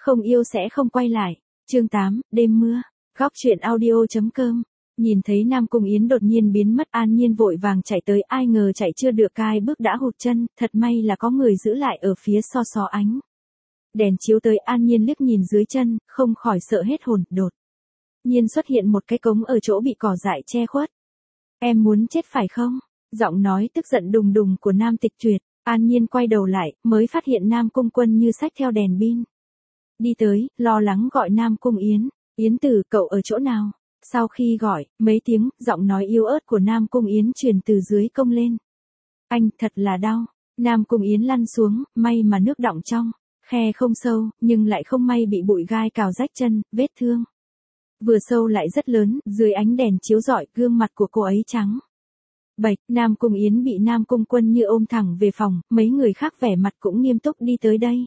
Không yêu sẽ không quay lại. Chương 8, đêm mưa. Góc truyện audio.com. Nhìn thấy Nam Cung Yến đột nhiên biến mất, An Nhiên vội vàng chạy tới, ai ngờ chạy chưa được cai bước đã hụt chân, thật may là có người giữ lại ở phía so ánh. Đèn chiếu tới, An Nhiên liếc nhìn dưới chân, không khỏi sợ hết hồn, đột nhiên xuất hiện một cái cống ở chỗ bị cỏ dại che khuất. Em muốn chết phải không? Giọng nói tức giận đùng đùng của Nam Tịch Tuyệt. An Nhiên quay đầu lại, mới phát hiện Nam Cung Quân Như xách theo đèn pin. Đi tới, lo lắng gọi Nam Cung Yến. Yến Tử, cậu ở chỗ nào? Sau khi gọi, mấy tiếng, giọng nói yếu ớt của Nam Cung Yến truyền từ dưới công lên. Anh, thật là đau. Nam Cung Yến lăn xuống, may mà nước đọng trong. Khe không sâu, nhưng lại không may bị bụi gai cào rách chân, vết thương vừa sâu lại rất lớn, dưới ánh đèn chiếu rọi, gương mặt của cô ấy trắng bệch. Nam Cung Yến bị Nam Cung Quân Như ôm thẳng về phòng, mấy người khác vẻ mặt cũng nghiêm túc đi tới đây.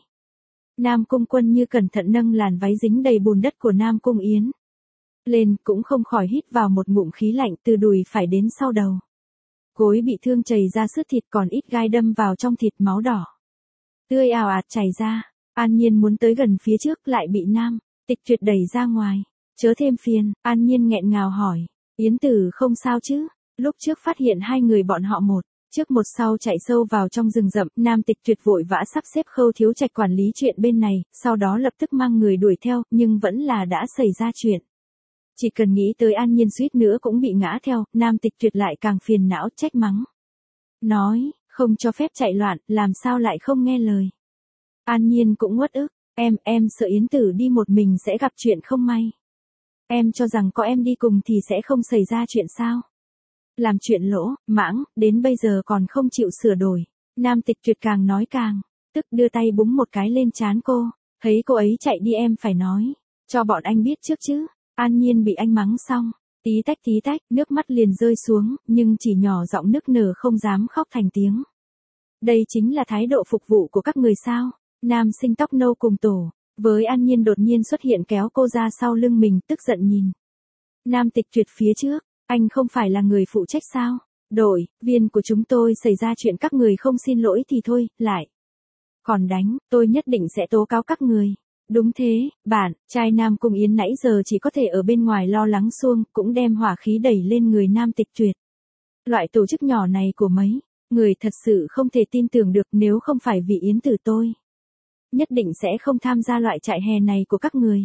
Nam Cung Quân Như cẩn thận nâng làn váy dính đầy bùn đất của Nam Cung Yến lên, cũng không khỏi hít vào một ngụm khí lạnh, từ đùi phải đến sau đầu. Gối bị thương chảy ra sứt thịt, còn ít gai đâm vào trong thịt, máu đỏ tươi ào ạt chảy ra. An Nhiên muốn tới gần phía trước, lại bị Nam Tịch Tuyệt đẩy ra ngoài. Chớ thêm phiền. An Nhiên nghẹn ngào hỏi. Yến Tử không sao chứ? Lúc trước phát hiện hai người bọn họ một trước một sau chạy sâu vào trong rừng rậm, Nam Tịch Tuyệt vội vã sắp xếp Khâu Thiếu Trạch quản lý chuyện bên này, sau đó lập tức mang người đuổi theo, nhưng vẫn là đã xảy ra chuyện. Chỉ cần nghĩ tới An Nhiên suýt nữa cũng bị ngã theo, Nam Tịch Tuyệt lại càng phiền não, trách mắng. Nói, không cho phép chạy loạn, làm sao lại không nghe lời. An Nhiên cũng uất ức, em sợ Yến Tử đi một mình sẽ gặp chuyện không may. Em cho rằng có em đi cùng thì sẽ không xảy ra chuyện sao? Làm chuyện lỗ, mãng, đến bây giờ còn không chịu sửa đổi. Nam Tịch Tuyệt càng nói càng tức, đưa tay búng một cái lên trán cô. Thấy cô ấy chạy đi em phải nói cho bọn anh biết trước chứ. An Nhiên bị anh mắng xong, tí tách, nước mắt liền rơi xuống, nhưng chỉ nhỏ giọng nức nở, không dám khóc thành tiếng. Đây chính là thái độ phục vụ của các người sao? Nam Sinh tóc nâu cùng tổ với An Nhiên đột nhiên xuất hiện, kéo cô ra sau lưng mình, tức giận nhìn Nam Tịch Tuyệt phía trước. Anh không phải là người phụ trách sao? Đội viên của chúng tôi xảy ra chuyện các người không xin lỗi thì thôi, lại còn đánh, tôi nhất định sẽ tố cáo các người. Đúng thế, bạn trai Nam Cung Yến nãy giờ chỉ có thể ở bên ngoài lo lắng xuông, cũng đem hỏa khí đẩy lên người Nam Tịch Tuyệt. Loại tổ chức nhỏ này của mấy người thật sự không thể tin tưởng được, nếu không phải vì Yến Tử tôi nhất định sẽ không tham gia loại trại hè này của các người.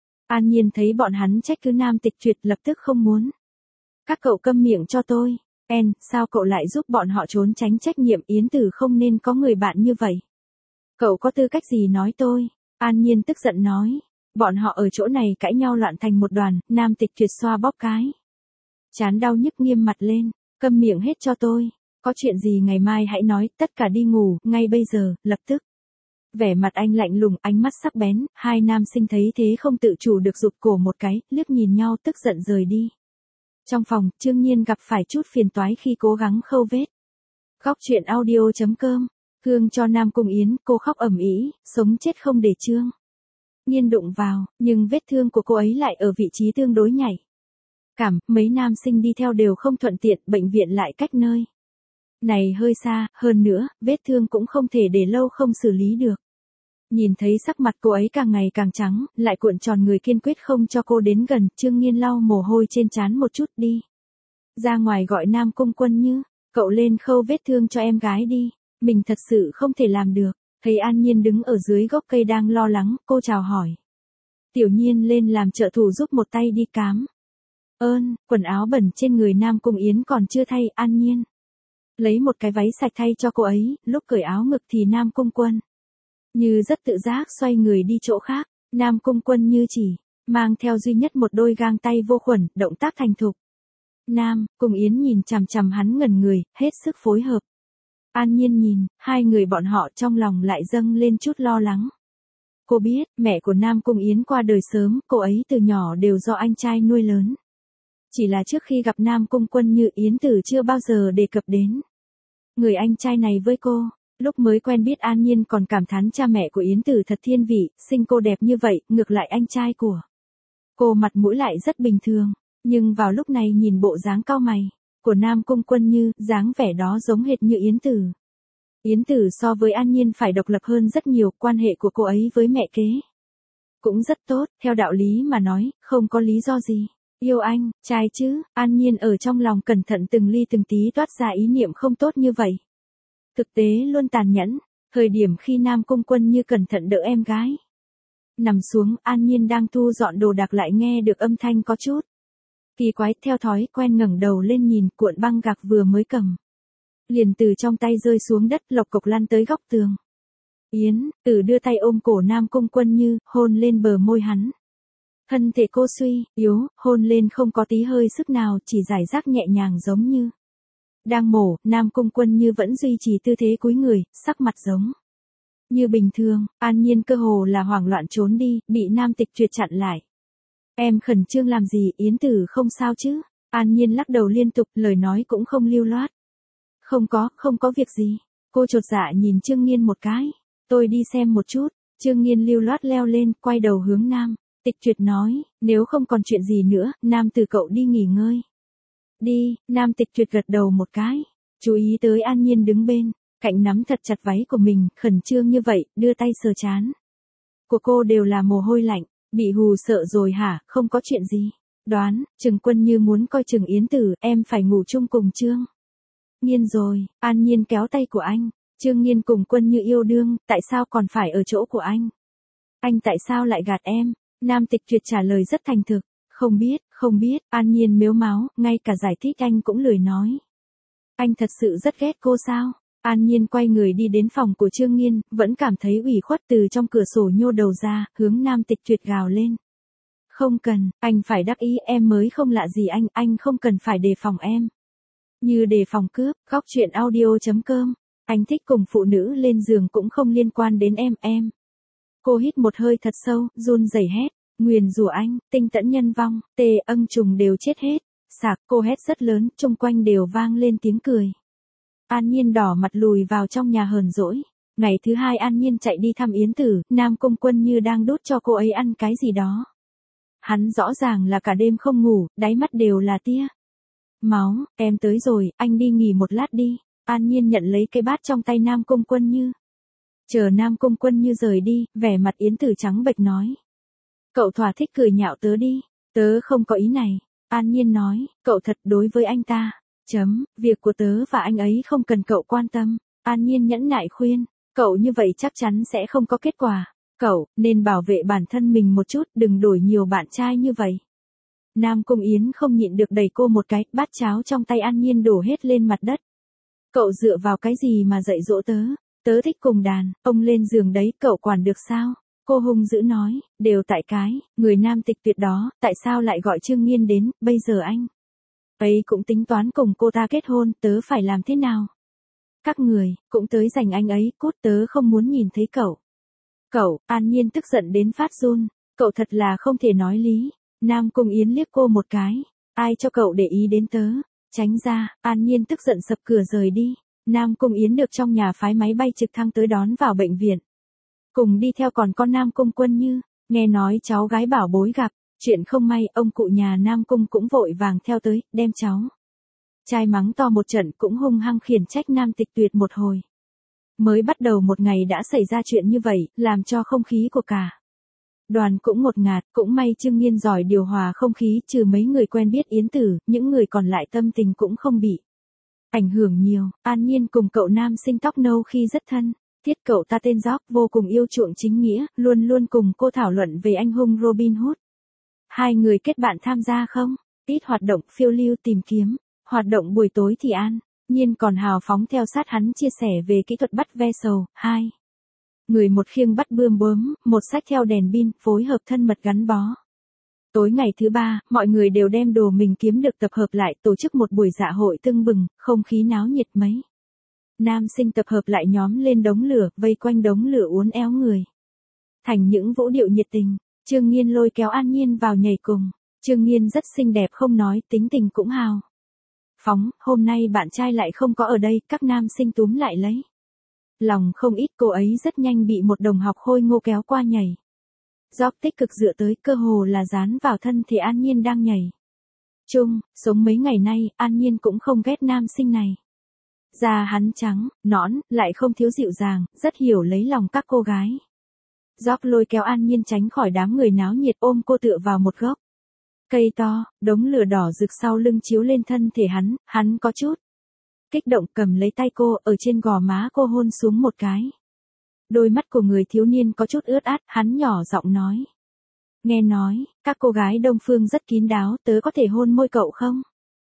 An Nhiên thấy bọn hắn trách cứ Nam Tịch Tuyệt, lập tức không muốn. Các cậu câm miệng cho tôi. Sao cậu lại giúp bọn họ trốn tránh trách nhiệm? Yến Tử không nên có người bạn như vậy. Cậu có tư cách gì nói tôi? An Nhiên tức giận nói. Bọn họ ở chỗ này cãi nhau loạn thành một đoàn. Nam Tịch Tuyệt xoa bóp cái chán đau nhức, nghiêm mặt lên. Câm miệng hết cho tôi. Có chuyện gì ngày mai hãy nói, tất cả đi ngủ, ngay bây giờ, lập tức. Vẻ mặt anh lạnh lùng, ánh mắt sắc bén. Hai nam sinh thấy thế không tự chủ được rụt cổ một cái, liếc nhìn nhau tức giận rời đi. Trong phòng, Trương Nhiên gặp phải chút phiền toái khi cố gắng khâu vết. Góc truyện audio.com. Thương cho Nam Cung Yến, cô khóc ầm ĩ, sống chết không để Trương Nhiên đụng vào, nhưng vết thương của cô ấy lại ở vị trí tương đối nhạy cảm, mấy nam sinh đi theo đều không thuận tiện, bệnh viện lại cách nơi này hơi xa, hơn nữa, vết thương cũng không thể để lâu không xử lý được. Nhìn thấy sắc mặt cô ấy càng ngày càng trắng, lại cuộn tròn người kiên quyết không cho cô đến gần, Trương Nhiên lau mồ hôi trên trán một chút, đi ra ngoài gọi Nam Cung Quân Như, cậu lên khâu vết thương cho em gái đi, mình thật sự không thể làm được. Thấy An Nhiên đứng ở dưới gốc cây đang lo lắng, cô chào hỏi. Tiểu Nhiên lên làm trợ thủ giúp một tay đi cám quần áo bẩn trên người Nam Cung Yến còn chưa thay. An Nhiên lấy một cái váy sạch thay cho cô ấy, lúc cởi áo ngực thì Nam Cung Quân Như rất tự giác xoay người đi chỗ khác. Nam Cung Quân Như chỉ mang theo duy nhất một đôi găng tay vô khuẩn, động tác thành thục. Nam Cung Yến nhìn chằm chằm hắn ngẩn người, hết sức phối hợp. An Nhiên nhìn hai người bọn họ, trong lòng lại dâng lên chút lo lắng. Cô biết, mẹ của Nam Cung Yến qua đời sớm, cô ấy từ nhỏ đều do anh trai nuôi lớn. Chỉ là trước khi gặp Nam Cung Quân Như, Yến Tử chưa bao giờ đề cập đến người anh trai này với cô. Lúc mới quen biết, An Nhiên còn cảm thán cha mẹ của Yến Tử thật thiên vị, sinh cô đẹp như vậy, ngược lại anh trai của cô mặt mũi lại rất bình thường. Nhưng vào lúc này nhìn bộ dáng cau mày của Nam Cung Quân Như, dáng vẻ đó giống hệt như Yến Tử. Yến Tử so với An Nhiên phải độc lập hơn rất nhiều, quan hệ của cô ấy với mẹ kế cũng rất tốt, theo đạo lý mà nói, không có lý do gì. Yêu anh, trai chứ, An Nhiên ở trong lòng cẩn thận từng ly từng tí toát ra ý niệm không tốt như vậy. Thực tế luôn tàn nhẫn, thời điểm khi Nam Cung Quân Như cẩn thận đỡ em gái. Nằm xuống, An Nhiên đang thu dọn đồ đạc lại nghe được âm thanh có chút kỳ quái, theo thói quen ngẩng đầu lên nhìn, cuộn băng gạc vừa mới cầm liền từ trong tay rơi xuống đất, lộc cộc lăn tới góc tường. Yến Tử đưa tay ôm cổ Nam Cung Quân Như, hôn lên bờ môi hắn. Thân thể cô suy yếu, hôn lên không có tí hơi sức nào, chỉ giải rác nhẹ nhàng giống như đang mổ. Nam Cung Quân Như vẫn duy trì tư thế cúi người, sắc mặt giống như bình thường. An Nhiên cơ hồ là hoảng loạn trốn đi, bị Nam Tịch Tuyệt chặn lại. Em khẩn trương làm gì, Yến Tử không sao chứ? An Nhiên lắc đầu liên tục, lời nói cũng không lưu loát. Không có việc gì. Cô chột dạ nhìn Trương Nghiên một cái. Tôi đi xem một chút. Trương Nghiên lưu loát leo lên, quay đầu hướng Nam Tịch Tuyệt nói, nếu không còn chuyện gì nữa, Nam Tử cậu đi nghỉ ngơi. Đi, Nam Tịch Tuyệt gật đầu một cái. Chú ý tới An Nhiên đứng bên cạnh nắm thật chặt váy của mình, khẩn trương như vậy, đưa tay sờ trán của cô đều là mồ hôi lạnh. Bị hù sợ rồi hả, không có chuyện gì. Đoán, Trừng Quân Như muốn coi chừng Yến Tử, em phải ngủ chung cùng Trương Nghiên rồi. An Nhiên kéo tay của anh. Trương Nghiên cùng Quân Như yêu đương, tại sao còn phải ở chỗ của anh? Anh tại sao lại gạt em? Nam Tịch Tuyệt trả lời rất thành thực. Không biết, An Nhiên mếu máo, ngay cả giải thích anh cũng lười nói. Anh thật sự rất ghét cô sao? An Nhiên quay người đi đến phòng của Trương Nghiên, vẫn cảm thấy ủy khuất, từ trong cửa sổ nhô đầu ra, hướng Nam Tịch Tuyệt gào lên. Không cần, anh phải đắc ý, em mới không lạ gì anh không cần phải đề phòng em. Như đề phòng cướp, góc truyện audio.com, anh thích cùng phụ nữ lên giường cũng không liên quan đến em. Cô hít một hơi thật sâu, run rẩy hét, nguyền rủa anh, tinh tẫn nhân vong, âng trùng đều chết hết. Sạc, cô hét rất lớn, chung quanh đều vang lên tiếng cười. An Nhiên đỏ mặt lùi vào trong nhà hờn dỗi. Ngày thứ hai An Nhiên chạy đi thăm Yến Tử, Nam Cung Quân Như đang đút cho cô ấy ăn cái gì đó. Hắn rõ ràng là cả đêm không ngủ, đáy mắt đều là tia máu. Em tới rồi, anh đi nghỉ một lát đi. An Nhiên nhận lấy cái bát trong tay Nam Cung Quân Như. Chờ Nam Cung Quân Như rời đi, vẻ mặt Yến Tử trắng bệch nói. Cậu thỏa thích cười nhạo tớ đi, tớ không có ý này. An Nhiên nói, cậu thật đối với anh ta. Việc của tớ và anh ấy không cần cậu quan tâm. An Nhiên nhẫn nại khuyên, cậu như vậy chắc chắn sẽ không có kết quả. Cậu nên bảo vệ bản thân mình một chút, đừng đổi nhiều bạn trai như vậy. Nam Cung Yến không nhịn được đẩy cô một cái, bát cháo trong tay An Nhiên đổ hết lên mặt đất. Cậu dựa vào cái gì mà dạy dỗ tớ? Tớ thích cùng đàn, ông lên giường đấy, cậu quản được sao? Cô hung dữ nói, đều tại cái người Nam Tịch Tuyệt đó, tại sao lại gọi Trương Nghiên đến, bây giờ anh ấy cũng tính toán cùng cô ta kết hôn, tớ phải làm thế nào? Các người cũng tới giành anh ấy, cút, tớ không muốn nhìn thấy cậu. Cậu, An Nhiên tức giận đến phát run, cậu thật là không thể nói lý. Nam Cung Yến liếc cô một cái, ai cho cậu để ý đến tớ? Tránh ra. An Nhiên tức giận sập cửa rời đi. Nam Cung Yến được trong nhà phái máy bay trực thăng tới đón vào bệnh viện. Cùng đi theo còn con Nam Cung Quân Như, nghe nói cháu gái bảo bối gặp chuyện không may, ông cụ nhà Nam Cung cũng vội vàng theo tới, đem cháu trai mắng to một trận, cũng hung hăng khiển trách Nam Tịch Tuyệt một hồi. Mới bắt đầu một ngày đã xảy ra chuyện như vậy, làm cho không khí của cả đoàn cũng ngột ngạt. Cũng may Trương Nghiên giỏi điều hòa không khí, trừ mấy người quen biết Yến Tử, những người còn lại tâm tình cũng không bị ảnh hưởng nhiều. An Nhiên cùng cậu nam sinh tóc nâu khi rất thân. Thiết cậu ta tên Gióc, vô cùng yêu chuộng chính nghĩa, luôn luôn cùng cô thảo luận về anh hùng Robin Hood. Hai người kết bạn tham gia không? Ít hoạt động phiêu lưu tìm kiếm. Hoạt động buổi tối thì An Nhiên còn hào phóng theo sát hắn chia sẻ về kỹ thuật bắt ve sầu. Hai người một khiêng bắt bươm bướm, một xách theo đèn pin, phối hợp thân mật gắn bó. Tối ngày thứ ba, mọi người đều đem đồ mình kiếm được tập hợp lại, tổ chức một buổi dạ hội tưng bừng, không khí náo nhiệt mấy. Nam sinh tập hợp lại nhóm lên đống lửa, vây quanh đống lửa uốn éo người thành những vũ điệu nhiệt tình. Trương Nghiên lôi kéo An Nhiên vào nhảy cùng. Trương Nghiên rất xinh đẹp không nói, tính tình cũng hào phóng. Hôm nay bạn trai lại không có ở đây, các nam sinh túm lại lấy lòng không ít. Cô ấy rất nhanh bị một đồng học khôi ngô kéo qua nhảy. Gióc tích cực dựa tới, cơ hồ là dán vào thân thì An Nhiên đang nhảy chung. Sống mấy ngày nay, An Nhiên cũng không ghét nam sinh này. Da hắn trắng, nõn, lại không thiếu dịu dàng, rất hiểu lấy lòng các cô gái. Gióc lôi kéo An Nhiên tránh khỏi đám người náo nhiệt ôm cô tựa vào một gốc cây to, đống lửa đỏ rực sau lưng chiếu lên thân thể hắn có chút kích động cầm lấy tay cô ở trên gò má cô hôn xuống một cái. Đôi mắt của người thiếu niên có chút ướt át, hắn nhỏ giọng nói. Nghe nói, các cô gái Đông Phương rất kín đáo, tớ có thể hôn môi cậu không?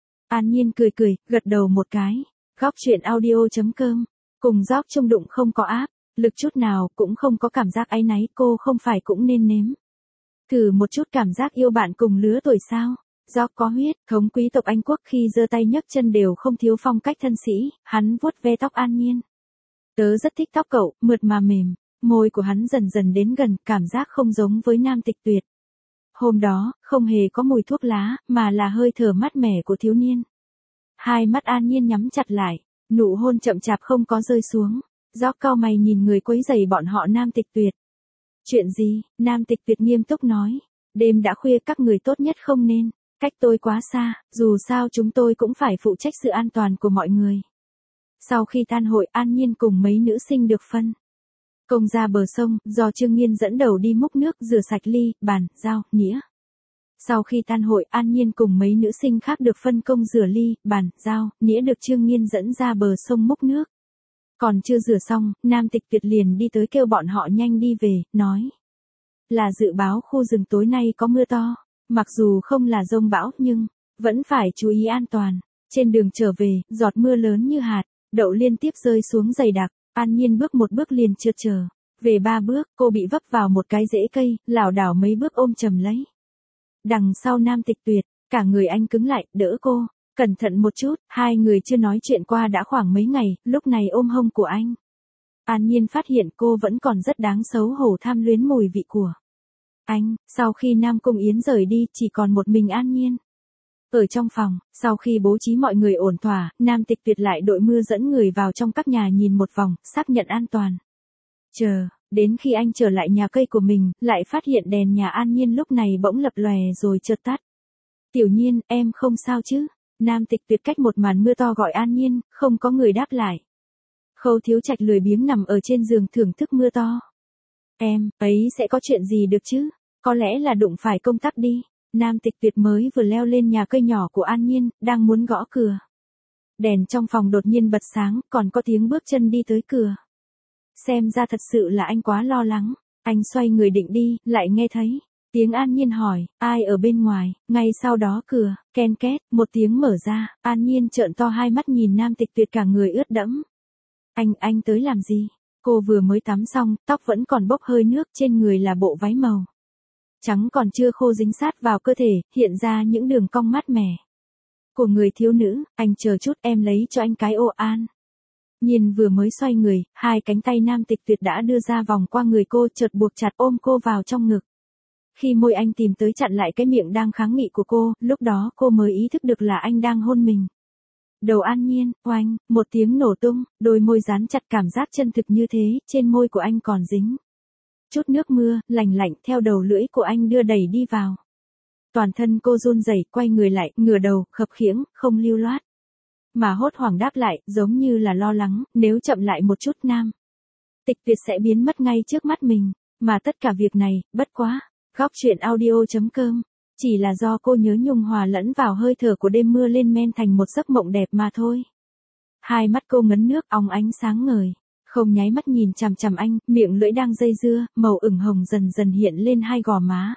An Nhiên cười cười, gật đầu một cái. Góc chuyện audio.com. Cùng Gióc chung đụng không có áp lực chút nào, cũng không có cảm giác áy náy, cô không phải cũng nên nếm thử một chút cảm giác yêu bạn cùng lứa tuổi sao? Gióc có huyết thống quý tộc Anh quốc, khi giơ tay nhấc chân đều không thiếu phong cách thân sĩ, hắn vuốt ve tóc An Nhiên. Tớ rất thích tóc cậu, mượt mà mềm, môi của hắn dần dần đến gần, cảm giác không giống với Nam Tịch Tuyệt. Hôm đó, không hề có mùi thuốc lá, mà là hơi thở mát mẻ của thiếu niên. Hai mắt An Nhiên nhắm chặt lại, nụ hôn chậm chạp không có rơi xuống. Gióc cau mày nhìn người quấy rầy bọn họ Nam Tịch Tuyệt. Chuyện gì? Nam Tịch Tuyệt nghiêm túc nói. Đêm đã khuya, các người tốt nhất không nên cách tôi quá xa, dù sao chúng tôi cũng phải phụ trách sự an toàn của mọi người. Sau khi tan hội, An Nhiên cùng mấy nữ sinh được phân công ra bờ sông, do Trương Nghiên dẫn đầu đi múc nước, rửa sạch ly, bàn, dao, nĩa. Sau khi tan hội, An Nhiên cùng mấy nữ sinh khác được phân công rửa ly, bàn, dao, nĩa, được Trương Nghiên dẫn ra bờ sông múc nước. Còn chưa rửa xong, Nam Tịch Tuyệt liền đi tới kêu bọn họ nhanh đi về, nói là dự báo khu rừng tối nay có mưa to, mặc dù không là dông bão nhưng vẫn phải chú ý an toàn. Trên đường trở về, giọt mưa lớn như hạt đậu liên tiếp rơi xuống dày đặc. An Nhiên bước một bước liền trượt trở về 3 bước, cô bị vấp vào một cái rễ cây, lảo đảo mấy bước ôm chầm lấy. Đằng sau Nam Tịch Tuyệt, cả người anh cứng lại, đỡ cô. Cẩn thận một chút, hai người chưa nói chuyện qua đã khoảng mấy ngày, lúc này ôm hông của anh. An Nhiên phát hiện cô vẫn còn rất đáng xấu hổ, tham luyến mùi vị của anh. Sau khi Nam Cung Yến rời đi, chỉ còn một mình An Nhiên. Ở trong phòng, sau khi bố trí mọi người ổn thỏa, Nam Tịch Tuyệt lại đội mưa dẫn người vào trong các nhà nhìn một vòng, xác nhận an toàn. Đến khi anh trở lại nhà cây của mình, lại phát hiện đèn nhà An Nhiên lúc này bỗng lập lòe rồi chợt tắt. Tiểu Nhiên, em không sao chứ? Nam Tịch Tuyệt cách một màn mưa to gọi An Nhiên, không có người đáp lại. Khâu Thiếu Trạch lười biếng nằm ở trên giường thưởng thức mưa to. Em ấy sẽ có chuyện gì được chứ? Có lẽ là đụng phải công tắc đi. Nam Tịch Tuyệt mới vừa leo lên nhà cây nhỏ của An Nhiên, đang muốn gõ cửa. Đèn trong phòng đột nhiên bật sáng, còn có tiếng bước chân đi tới cửa. Xem ra thật sự là anh quá lo lắng. Anh xoay người định đi, lại nghe thấy tiếng An Nhiên hỏi, ai ở bên ngoài? Ngay sau đó cửa ken két, một tiếng mở ra. An Nhiên trợn to hai mắt nhìn Nam Tịch Tuyệt, cả người ướt đẫm. Anh tới làm gì? Cô vừa mới tắm xong, tóc vẫn còn bốc hơi nước, trên người là bộ váy màu trắng còn chưa khô dính sát vào cơ thể, hiện ra những đường cong mát mẻ của người thiếu nữ. Anh chờ chút, em lấy cho anh cái ô. An Nhiên vừa mới xoay người, hai cánh tay Nam Tịch Tuyệt đã đưa ra vòng qua người cô, chợt buộc chặt ôm cô vào trong ngực. Khi môi anh tìm tới chặn lại cái miệng đang kháng nghị của cô, lúc đó cô mới ý thức được là anh đang hôn mình. Đầu An Nhiên, oanh, một tiếng nổ tung, đôi môi dán chặt, cảm giác chân thực như thế, trên môi của anh còn dính chút nước mưa, lành lạnh, theo đầu lưỡi của anh đưa đẩy đi vào. Toàn thân cô run rẩy, quay người lại, ngửa đầu, khập khiễng, không lưu loát mà hốt hoảng đáp lại, giống như là lo lắng, nếu chậm lại một chút Nam Tịch Tuyệt sẽ biến mất ngay trước mắt mình. Mà tất cả việc này, bất quá, góc chuyện audio.com, chỉ là do cô nhớ nhung hòa lẫn vào hơi thở của đêm mưa lên men thành một giấc mộng đẹp mà thôi. Hai mắt cô ngấn nước, óng ánh sáng ngời, không nháy mắt nhìn chằm chằm anh, miệng lưỡi đang dây dưa, màu ửng hồng dần dần hiện lên hai gò má.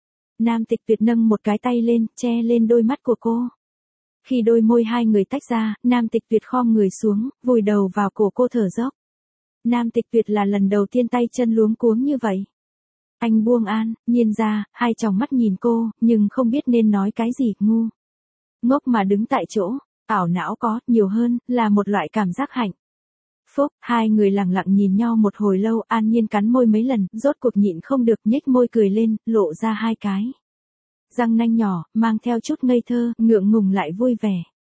Nam Tịch Tuyệt nâng một cái tay lên, che lên đôi mắt của cô. Khi đôi môi hai người tách ra, Nam Tịch Tuyệt khom người xuống, vùi đầu vào cổ cô thở dốc. Nam Tịch Tuyệt là lần đầu tiên tay chân luống cuống như vậy. Anh buông An Nhiên ra, hai tròng mắt nhìn cô, nhưng không biết nên nói cái gì, ngu ngốc mà đứng tại chỗ. Ảo não có, nhiều hơn, là một loại cảm giác hạnh phúc. Hai người lặng lặng nhìn nhau một hồi lâu, An Nhiên cắn môi mấy lần, rốt cuộc nhịn không được, nhếch môi cười lên, lộ ra hai cái răng nanh nhỏ, mang theo chút ngây thơ, ngượng ngùng lại vui vẻ.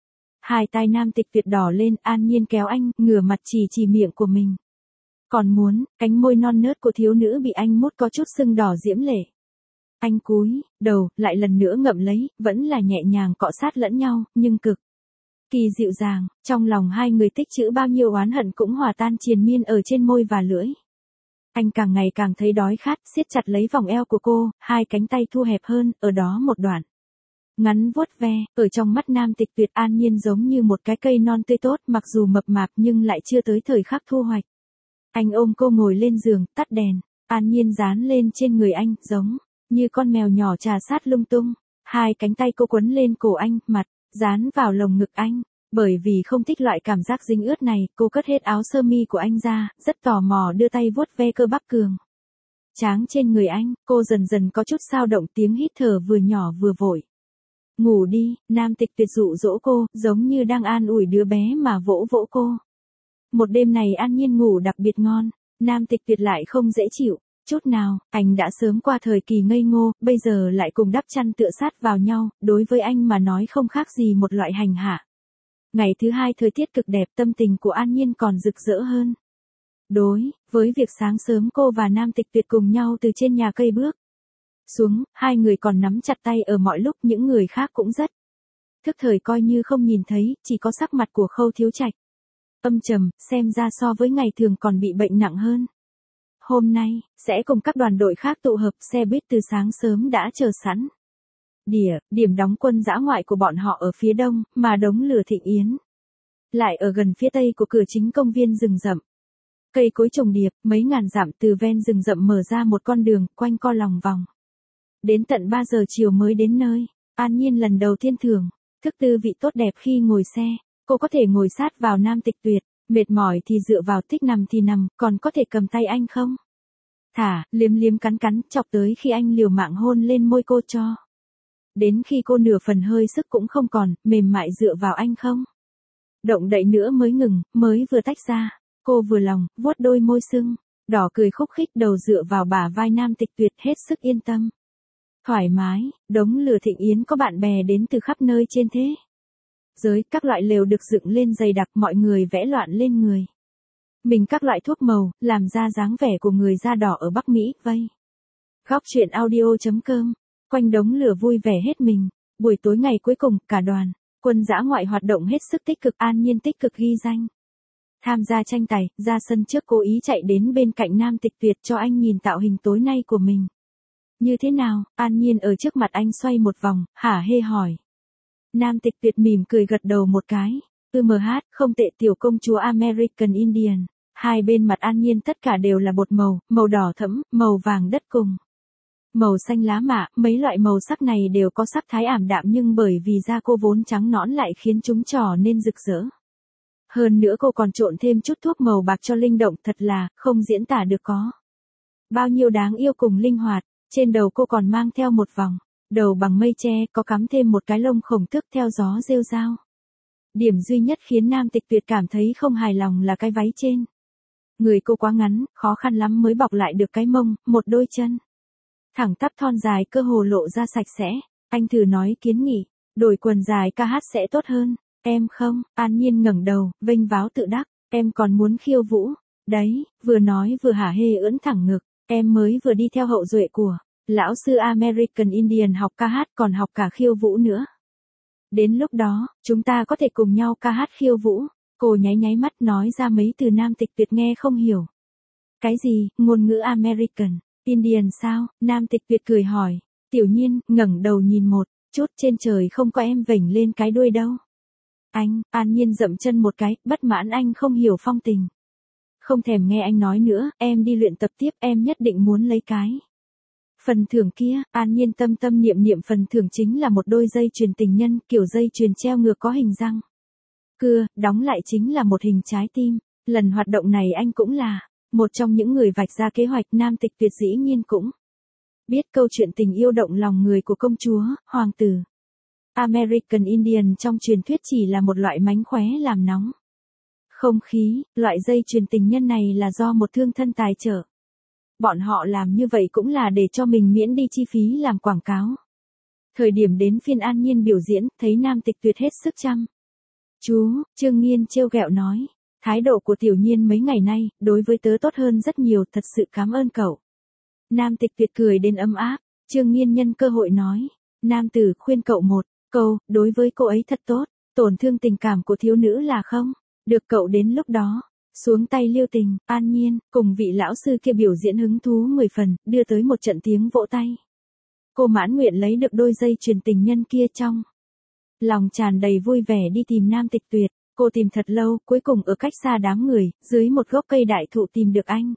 Hai tai Nam Tịch Tuyệt đỏ lên, An Nhiên kéo anh, ngửa mặt chỉ miệng của mình. Còn muốn, cánh môi non nớt của thiếu nữ bị anh mút có chút sưng đỏ diễm lệ. Anh cúi đầu, lại lần nữa ngậm lấy, vẫn là nhẹ nhàng cọ sát lẫn nhau, nhưng cực kỳ dịu dàng. Trong lòng hai người tích trữ bao nhiêu oán hận cũng hòa tan triền miên ở trên môi và lưỡi. Anh càng ngày càng thấy đói khát, siết chặt lấy vòng eo của cô, hai cánh tay thu hẹp hơn, ở đó một đoạn ngắn vuốt ve, ở trong mắt Nam Tịch Tuyệt An Nhiên giống như một cái cây non tươi tốt, mặc dù mập mạp nhưng lại chưa tới thời khắc thu hoạch. Anh ôm cô ngồi lên giường, tắt đèn, An Nhiên dán lên trên người anh, giống như con mèo nhỏ trà sát lung tung. Hai cánh tay cô quấn lên cổ anh, mặt dán vào lồng ngực anh. Bởi vì không thích loại cảm giác dính ướt này, cô cất hết áo sơ mi của anh ra, rất tò mò đưa tay vuốt ve cơ bắp cường tráng trên người anh. Cô dần dần có chút xao động, tiếng hít thở vừa nhỏ vừa vội. Ngủ đi, Nam Tịch Tuyệt dụ dỗ cô, giống như đang an ủi đứa bé mà vỗ vỗ cô. Một đêm này An Nhiên ngủ đặc biệt ngon, Nam Tịch Tuyệt lại không dễ chịu chút nào, anh đã sớm qua thời kỳ ngây ngô, bây giờ lại cùng đắp chăn tựa sát vào nhau, đối với anh mà nói không khác gì một loại hành hạ. Ngày thứ hai thời tiết cực đẹp, tâm tình của An Nhiên còn rực rỡ hơn. Đối với việc sáng sớm cô và Nam Tịch Tuyệt cùng nhau từ trên nhà cây bước xuống, hai người còn nắm chặt tay ở mọi lúc, những người khác cũng rất thức thời coi như không nhìn thấy, chỉ có sắc mặt của Khâu Thiếu Trạch âm trầm, xem ra so với ngày thường còn bị bệnh nặng hơn. Hôm nay, sẽ cùng các đoàn đội khác tụ hợp, xe buýt từ sáng sớm đã chờ sẵn. Điểm đóng quân dã ngoại của bọn họ ở phía đông, mà đống lửa Thịnh Yến lại ở gần phía tây của cửa chính công viên rừng rậm. Cây cối trồng điệp, mấy ngàn dặm từ ven rừng rậm mở ra một con đường, quanh co lòng vòng. Đến tận 3 giờ chiều mới đến nơi. An Nhiên lần đầu tiên thưởng thức tư vị tốt đẹp khi ngồi xe. Cô có thể ngồi sát vào Nam Tịch Tuyệt, mệt mỏi thì dựa vào, thích nằm thì nằm, còn có thể cầm tay anh không? Thả, liếm liếm cắn cắn, chọc tới khi anh liều mạng hôn lên môi cô cho. Đến khi cô nửa phần hơi sức cũng không còn, mềm mại dựa vào anh không? Động đậy nữa mới ngừng, mới vừa tách ra. Cô vừa lòng, vuốt đôi môi sưng, đỏ cười khúc khích, đầu dựa vào bả vai Nam Tịch Tuyệt, hết sức yên tâm. Thoải mái, đống lửa Thịnh Yến có bạn bè đến từ khắp nơi trên thế giới, các loại lều được dựng lên dày đặc, mọi người vẽ loạn lên người mình các loại thuốc màu, làm ra dáng vẻ của người da đỏ ở Bắc Mỹ, vây. Góc truyện audio.com, quanh đống lửa vui vẻ hết mình. Buổi tối ngày cuối cùng, cả đoàn quân dã ngoại hoạt động hết sức tích cực. An Nhiên tích cực ghi danh tham gia tranh tài, ra sân trước cố ý chạy đến bên cạnh Nam Tịch Tuyệt cho anh nhìn tạo hình tối nay của mình. Như thế nào? An Nhiên ở trước mặt anh xoay một vòng, hả hê hỏi. Nam Tịch Tuyệt mỉm cười gật đầu một cái. Không tệ, tiểu công chúa American Indian. Hai bên mặt An Nhiên tất cả đều là bột màu, màu đỏ thẫm, màu vàng đất cùng màu xanh lá mạ, mấy loại màu sắc này đều có sắc thái ảm đạm, nhưng bởi vì da cô vốn trắng nõn lại khiến chúng trỏ nên rực rỡ. Hơn nữa cô còn trộn thêm chút thuốc màu bạc cho linh động, thật là không diễn tả được có bao nhiêu đáng yêu cùng linh hoạt. Trên đầu cô còn mang theo một vòng đầu bằng mây tre, có cắm thêm một cái lông khổng tước theo gió rêu rao. Điểm duy nhất khiến Nam Tịch Tuyệt cảm thấy không hài lòng là cái váy trên người cô quá ngắn, khó khăn lắm mới bọc lại được cái mông, một đôi chân thẳng tắp thon dài cơ hồ lộ ra sạch sẽ. Anh thử nói kiến nghị, đổi quần dài ca hát sẽ tốt hơn. Em không? An Nhiên ngẩng đầu, vênh váo tự đắc, em còn muốn khiêu vũ. Đấy, vừa nói vừa hả hê ưỡn thẳng ngực, em mới vừa đi theo hậu duệ của lão sư American Indian học ca hát, còn học cả khiêu vũ nữa. Đến lúc đó, chúng ta có thể cùng nhau ca hát khiêu vũ. Cô nháy nháy mắt nói ra mấy từ Nam Tịch Tuyệt nghe không hiểu. Cái gì, ngôn ngữ American Indian sao? Nam Tịch Tuyệt cười hỏi. Tiểu Nhiên ngẩng đầu nhìn một chút, trên trời không có em vểnh lên cái đuôi đâu. Anh, An Nhiên dậm chân một cái, bất mãn anh không hiểu phong tình. Không thèm nghe anh nói nữa, em đi luyện tập tiếp, em nhất định muốn lấy cái phần thưởng kia. An Nhiên tâm tâm niệm niệm phần thưởng chính là một đôi dây chuyền tình nhân, kiểu dây chuyền treo ngược có hình răng cưa, đóng lại chính là một hình trái tim. Lần hoạt động này anh cũng là một trong những người vạch ra kế hoạch. Nam Tịch Tuyệt dĩ nhiên cũng biết câu chuyện tình yêu động lòng người của công chúa, hoàng tử American Indian trong truyền thuyết chỉ là một loại mánh khóe làm nóng không khí. Loại dây chuyền tình nhân này là do một thương thân tài trợ. Bọn họ làm như vậy cũng là để cho mình miễn đi chi phí làm quảng cáo. Thời điểm đến phiên An Nhiên biểu diễn, thấy Nam Tịch Tuyệt hết sức chăm chú, Trương Nghiên trêu ghẹo nói. Thái độ của Tiểu Nhiên mấy ngày nay, đối với tớ tốt hơn rất nhiều, thật sự cảm ơn cậu. Nam Tịch Tuyệt cười đến ấm áp. Trương Nghiên nhân cơ hội nói. Nam tử khuyên cậu một câu, đối với cô ấy thật tốt, tổn thương tình cảm của thiếu nữ là không được. Cậu đến lúc đó Xuống tay lưu tình, An Nhiên, cùng vị lão sư kia biểu diễn hứng thú 10 phần, đưa tới một trận tiếng vỗ tay. Cô mãn nguyện lấy được đôi dây chuyền tình nhân kia trong lòng tràn đầy vui vẻ đi tìm Nam Tịch Tuyệt. Cô tìm thật lâu, cuối cùng ở cách xa đám người, dưới một gốc cây đại thụ tìm được anh.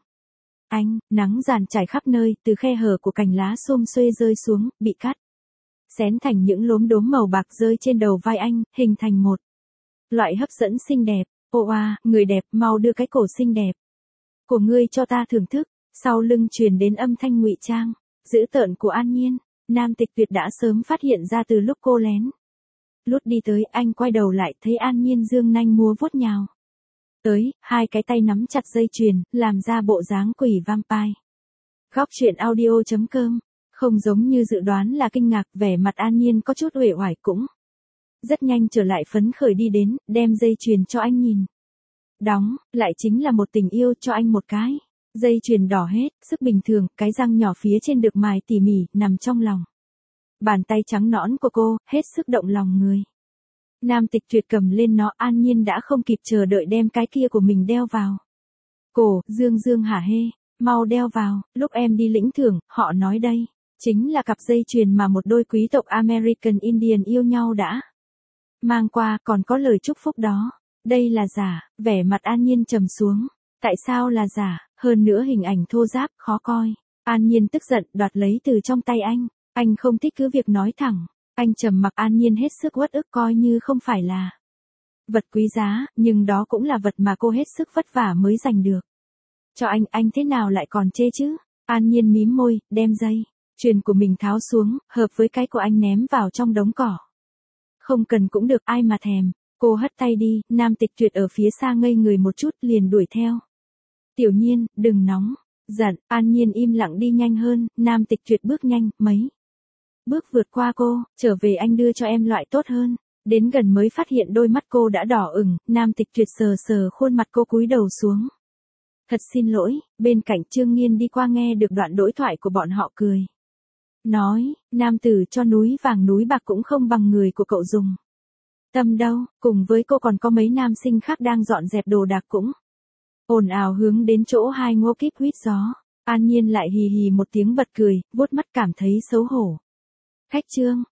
Nắng giàn trải khắp nơi, từ khe hở của cành lá xum xuê rơi xuống, bị cắt. Xén thành những lốm đốm màu bạc rơi trên đầu vai anh, hình thành một loại hấp dẫn xinh đẹp. Ô à, người đẹp, mau đưa cái cổ xinh đẹp của ngươi cho ta thưởng thức. Sau lưng truyền đến âm thanh ngụy trang dữ tợn của An Nhiên. Nam Tịch Tuyệt đã sớm phát hiện ra từ lúc cô lén lút đi tới, anh quay đầu lại thấy An Nhiên dương nanh múa vuốt nhào tới, hai cái tay nắm chặt dây chuyền, làm ra bộ dáng quỷ vampire. Góc truyện audio.com. Không giống như dự đoán là kinh ngạc, vẻ mặt An Nhiên có chút uể oải, cũng rất nhanh trở lại phấn khởi đi đến, đem dây chuyền cho anh nhìn. Đóng, lại chính là một tình yêu cho anh một cái. Dây chuyền đỏ hết, sức bình thường, cái răng nhỏ phía trên được mài tỉ mỉ, nằm trong lòng bàn tay trắng nõn của cô, hết sức động lòng người. Nam Tịch Tuyệt cầm lên nó, An Nhiên đã không kịp chờ đợi đem cái kia của mình đeo vào cổ. Dương hả hê, mau đeo vào, lúc em đi lĩnh thưởng, họ nói đây chính là cặp dây chuyền mà một đôi quý tộc American Indian yêu nhau đã mang qua, còn có lời chúc phúc đó. Đây là giả. Vẻ mặt An Nhiên trầm xuống. Tại sao là giả, hơn nữa hình ảnh thô ráp, khó coi. An Nhiên tức giận, đoạt lấy từ trong tay anh. Anh không thích cứ việc nói thẳng. Anh trầm mặc. An Nhiên hết sức uất ức, coi như không phải là vật quý giá, nhưng đó cũng là vật mà cô hết sức vất vả mới giành được. Cho anh thế nào lại còn chê chứ? An Nhiên mím môi, đem dây chuyền của mình tháo xuống, hợp với cái của anh ném vào trong đống cỏ. Không cần cũng được, ai mà thèm. Cô hất tay đi, Nam Tịch Tuyệt ở phía xa ngây người một chút, liền đuổi theo. Tiểu Nhiên, đừng nóng giận. An Nhiên im lặng đi nhanh hơn, Nam Tịch Tuyệt bước nhanh, mấy bước vượt qua cô, trở về, anh đưa cho em loại tốt hơn. Đến gần mới phát hiện đôi mắt cô đã đỏ ửng, Nam Tịch Tuyệt sờ sờ khuôn mặt cô, cúi đầu xuống. Thật xin lỗi. Bên cạnh Trương Nghiên đi qua nghe được đoạn đối thoại của bọn họ, cười nói, nam tử cho núi vàng núi bạc cũng không bằng người của cậu dùng tâm đâu. Cùng với cô còn có mấy nam sinh khác đang dọn dẹp đồ đạc cũng ồn ào hướng đến chỗ hai Ngô Kíp huýt gió. An Nhiên lại hì hì một tiếng bật cười, vuốt mắt cảm thấy xấu hổ. Khách Trương,